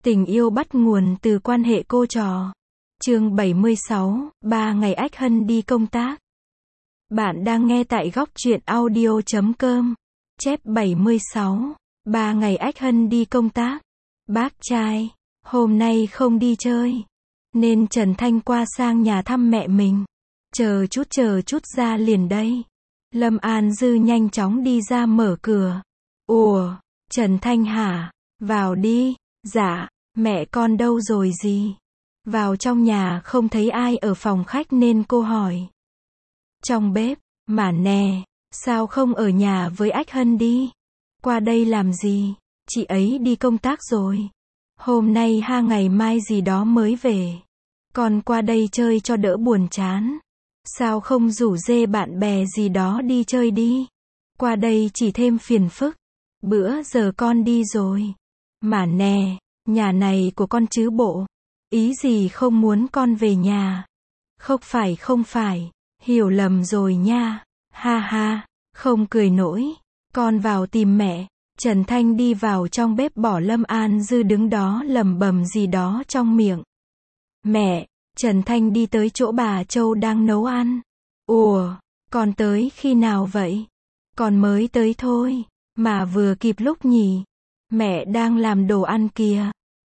Tình yêu bắt nguồn từ quan hệ cô trò. Chương 76, 3 ngày Ách Hân đi công tác. Bạn đang nghe tại góc truyện audio.com. Chép 76, 3 ngày Ách Hân đi công tác. Bác trai, hôm nay không đi chơi, nên Trần Thanh qua sang nhà thăm mẹ mình. Chờ chút ra liền đây. Lâm An Dư nhanh chóng đi ra mở cửa. Ủa, Trần Thanh hả? Vào đi. Dạ, mẹ con đâu rồi gì? Vào trong nhà không thấy ai ở phòng khách nên cô hỏi. Trong bếp, mà nè, sao không ở nhà với Ách Hân đi? Qua đây làm gì? Chị ấy đi công tác rồi. Hôm nay ngày mai gì đó mới về. Con qua đây chơi cho đỡ buồn chán. Sao không rủ rê bạn bè gì đó đi chơi đi? Qua đây chỉ thêm phiền phức. Bữa giờ con đi rồi. Mà nè, nhà này của con chứ bộ. Ý gì không muốn con về nhà? Không phải, hiểu lầm rồi nha. Ha ha, không cười nổi. Con vào tìm mẹ. Trần Thanh đi vào trong bếp bỏ Lâm An Dư đứng đó lẩm bẩm gì đó trong miệng. Mẹ, Trần Thanh đi tới chỗ bà Châu đang nấu ăn. Ủa, con tới khi nào vậy? Con mới tới thôi, mà vừa kịp lúc nhỉ. Mẹ đang làm đồ ăn kìa.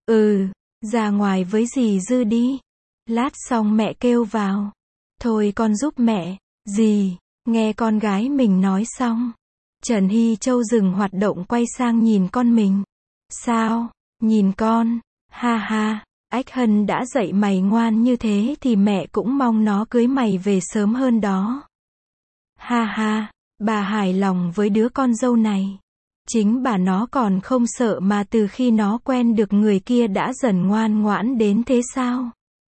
Ra ngoài với dì Dư đi. Lát xong mẹ kêu vào. Thôi con giúp mẹ. Dì, nghe con gái mình nói xong. Trần Hy Châu dừng hoạt động quay sang nhìn con mình. Sao? Nhìn con. Ha ha, Ách Hân đã dạy mày ngoan như thế thì mẹ cũng mong nó cưới mày về sớm hơn đó. Ha ha, bà hài lòng với đứa con dâu này. Chính bà nó còn không sợ mà từ khi nó quen được người kia đã dần ngoan ngoãn đến thế sao?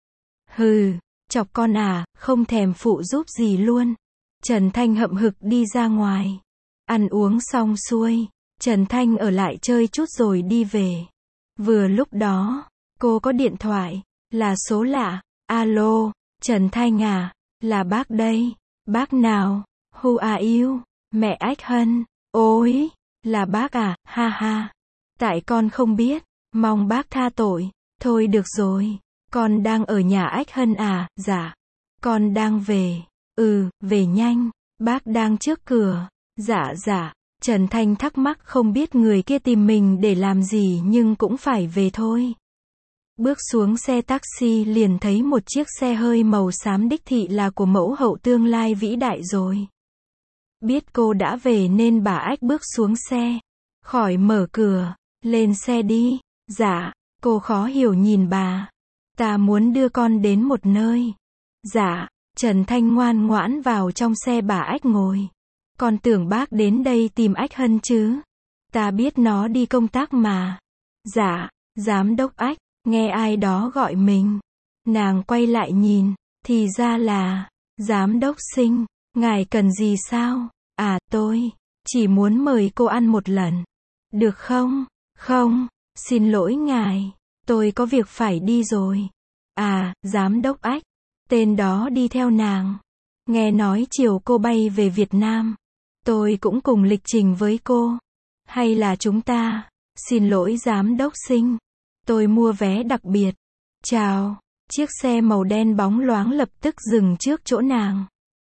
Hừ, chọc con à, không thèm phụ giúp gì luôn. Trần Thanh hậm hực đi ra ngoài. Ăn uống xong xuôi, Trần Thanh ở lại chơi chút rồi đi về. Vừa lúc đó, cô có điện thoại, là số lạ. Alo, Trần Thanh à, là bác đây. Bác nào? Who are you? Mẹ Ách Hân. Ôi, là bác à, ha ha. Tại con không biết, mong bác tha tội. Thôi được rồi, con đang ở nhà Ách Hân à? Dạ, con đang về. Về nhanh, bác đang trước cửa. Dạ, Trần Thanh thắc mắc không biết người kia tìm mình để làm gì nhưng cũng phải về thôi. Bước xuống xe taxi liền thấy một chiếc xe hơi màu xám đích thị là của mẫu hậu tương lai vĩ đại rồi. Biết cô đã về nên bà Ách bước xuống xe. Khỏi mở cửa, lên xe đi. Dạ, cô khó hiểu nhìn bà. Ta muốn đưa con đến một nơi. Dạ, Trần Thanh ngoan ngoãn vào trong xe bà Ách ngồi. Con tưởng bác đến đây tìm Ách Hân chứ. Ta biết nó đi công tác mà. Dạ, giám đốc Ách, nghe ai đó gọi mình. Nàng quay lại nhìn, thì ra là, giám đốc Sinh, ngài cần gì sao? À, tôi chỉ muốn mời cô ăn một lần. Được không? Không, xin lỗi ngài, tôi có việc phải đi rồi. À, giám đốc Ách, tên đó đi theo nàng. Nghe nói chiều cô bay về Việt Nam. Tôi cũng cùng lịch trình với cô. Hay là chúng ta? Xin lỗi giám đốc Sinh. Tôi mua vé đặc biệt. Chào. Chiếc xe màu đen bóng loáng lập tức dừng trước chỗ nàng.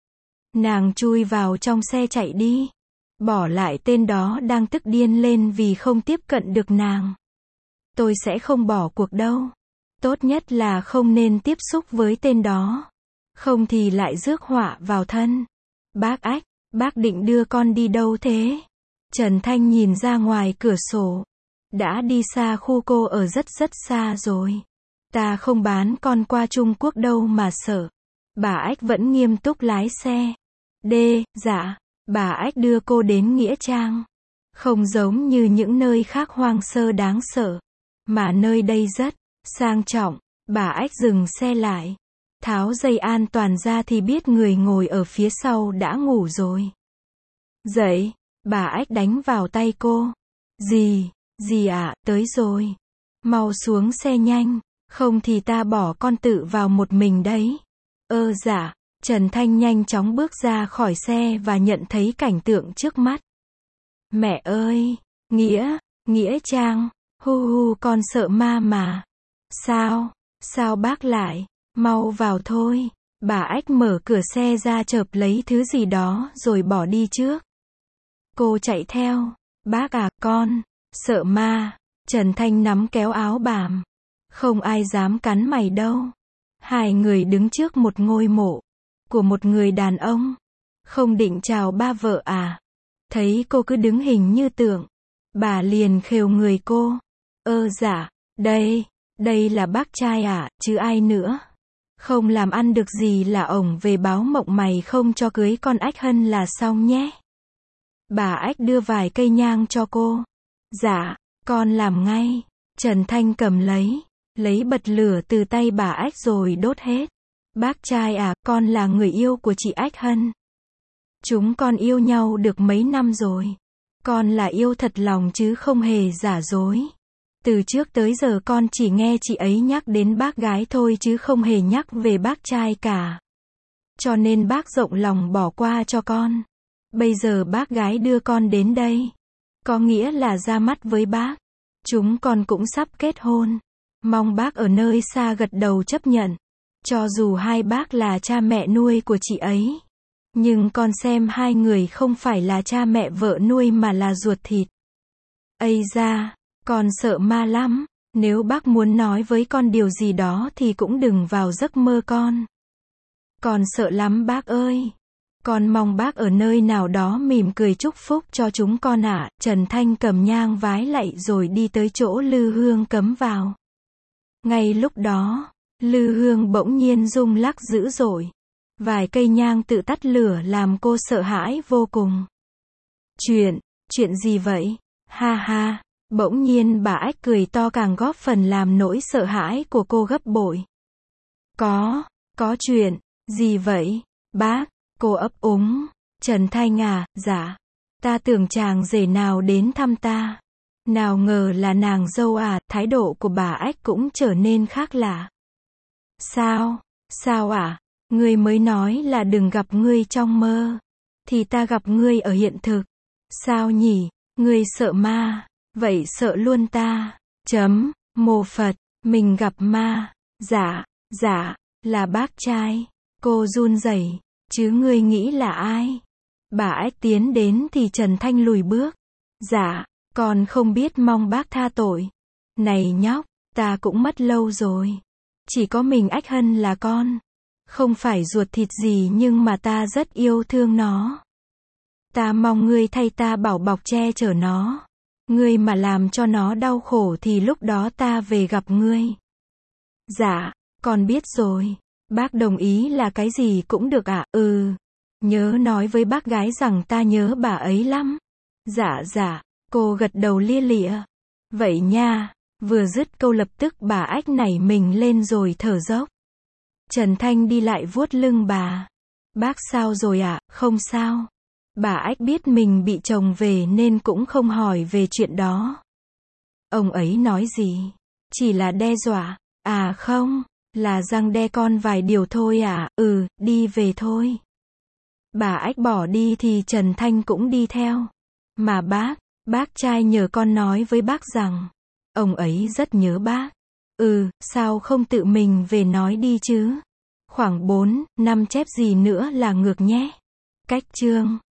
Nàng chui vào trong xe chạy đi. Bỏ lại tên đó đang tức điên lên vì không tiếp cận được nàng. Tôi sẽ không bỏ cuộc đâu. Tốt nhất là không nên tiếp xúc với tên đó. Không thì lại rước họa vào thân. Bác Ách, bác định đưa con đi đâu thế? Trần Thanh nhìn ra ngoài cửa sổ. Đã đi xa khu cô ở rất xa rồi. Ta không bán con qua Trung Quốc đâu mà sợ. Bà Ách vẫn nghiêm túc lái xe. Dạ, bà Ách đưa cô đến Nghĩa Trang. Không giống như những nơi khác hoang sơ đáng sợ. Mà nơi đây rất sang trọng. Bà Ách dừng xe lại. Tháo dây an toàn ra thì biết người ngồi ở phía sau đã ngủ rồi. Dậy, bà Ách đánh vào tay cô. Dì ạ, tới rồi. Mau xuống xe nhanh, không thì ta bỏ con tự vào một mình đấy. Dạ. Trần Thanh nhanh chóng bước ra khỏi xe và nhận thấy cảnh tượng trước mắt. Mẹ ơi, Nghĩa Trang, Hu hu, con sợ ma mà. Sao? Sao bác lại? Mau vào thôi. Bà Ách mở cửa xe ra chợp lấy thứ gì đó rồi bỏ đi trước. Cô chạy theo. Bác à, con sợ ma. Trần Thanh nắm kéo áo bàm. Không ai dám cắn mày đâu. Hai người đứng trước một ngôi mộ của một người đàn ông. Không định chào ba vợ à? Thấy cô cứ đứng hình như tượng, bà liền khều người cô. Dạ, đây là bác trai à, chứ ai nữa. Không làm ăn được gì là ổng về báo mộng mày không cho cưới con Ách Hân là xong nhé. Bà Ách đưa vài cây nhang cho cô. Dạ, con làm ngay. Trần Thanh cầm lấy bật lửa từ tay bà Ách rồi đốt hết. Bác trai à, con là người yêu của chị Ách Hân. Chúng con yêu nhau được mấy năm rồi. Con là yêu thật lòng chứ không hề giả dối. Từ trước tới giờ con chỉ nghe chị ấy nhắc đến bác gái thôi chứ không hề nhắc về bác trai cả. Cho nên bác rộng lòng bỏ qua cho con. Bây giờ bác gái đưa con đến đây, có nghĩa là ra mắt với bác. Chúng con cũng sắp kết hôn. Mong bác ở nơi xa gật đầu chấp nhận. Cho dù hai bác là cha mẹ nuôi của chị ấy, nhưng con xem hai người không phải là cha mẹ vợ nuôi mà là ruột thịt. Ây da, con sợ ma lắm. Nếu bác muốn nói với con điều gì đó thì cũng đừng vào giấc mơ con. Con sợ lắm bác ơi. Con mong bác ở nơi nào đó mỉm cười chúc phúc cho chúng con ạ. Trần Thanh cầm nhang vái lạy rồi đi tới chỗ lư hương cắm vào. Ngay lúc đó, lư hương bỗng nhiên rung lắc dữ dội. Vài cây nhang tự tắt lửa làm cô sợ hãi vô cùng. Chuyện gì vậy? Ha ha, bỗng nhiên bà Ách cười to càng góp phần làm nỗi sợ hãi của cô gấp bội. Có chuyện, gì vậy? Bác, cô ấp úng. Trần Thanh à, dạ. Ta tưởng chàng rể nào đến thăm ta. Nào ngờ là nàng dâu à, thái độ của bà Ách cũng trở nên khác lạ. Sao à? Ngươi mới nói là đừng gặp ngươi trong mơ. Thì ta gặp ngươi ở hiện thực. Sao nhỉ? Ngươi sợ ma. Vậy sợ luôn ta. Mô Phật, mình gặp ma. Dạ, là bác trai. Cô run rẩy. Chứ ngươi nghĩ là ai? Bà Ách tiến đến thì Trần Thanh lùi bước. Dạ, con không biết, mong bác tha tội. Này nhóc, ta cũng mất lâu rồi. Chỉ có mình Ách Hân là con. Không phải ruột thịt gì nhưng mà ta rất yêu thương nó. Ta mong ngươi thay ta bảo bọc che chở nó. Ngươi mà làm cho nó đau khổ thì lúc đó ta về gặp ngươi. Dạ, con biết rồi. Bác đồng ý là cái gì cũng được ạ. Nhớ nói với bác gái rằng ta nhớ bà ấy lắm. Dạ, cô gật đầu lia lịa. Vậy nha. Vừa dứt câu lập tức bà Ách nảy mình lên rồi thở dốc. Trần Thanh đi lại vuốt lưng bà. Bác sao rồi ạ? Không sao. Bà Ách biết mình bị chồng về nên cũng không hỏi về chuyện đó. Ông ấy nói gì? Chỉ là đe dọa. À không, là răng đe con vài điều thôi à? Đi về thôi. Bà Ách bỏ đi thì Trần Thanh cũng đi theo. Mà bác trai nhờ con nói với bác rằng, ông ấy rất nhớ bác. Sao không tự mình về nói đi chứ? Khoảng 4, 5 chép gì nữa là ngược nhé. Cách chương